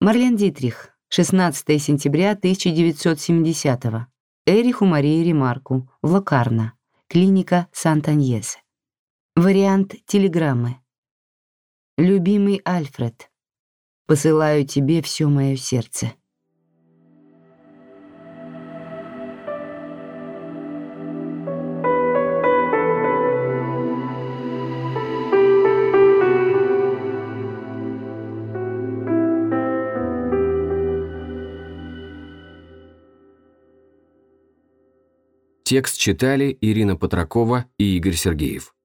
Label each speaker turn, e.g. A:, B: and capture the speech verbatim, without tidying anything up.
A: Марлен Дитрих, шестнадцатое сентября тысяча девятьсот семидесятого. Эриху Марии Ремарку, в Локарно, клиника Сант-Аньесе. Вариант телеграммы. Любимый Альфред, посылаю тебе все мое сердце.
B: Текст читали Ирина Патракова и Игорь Сергеев.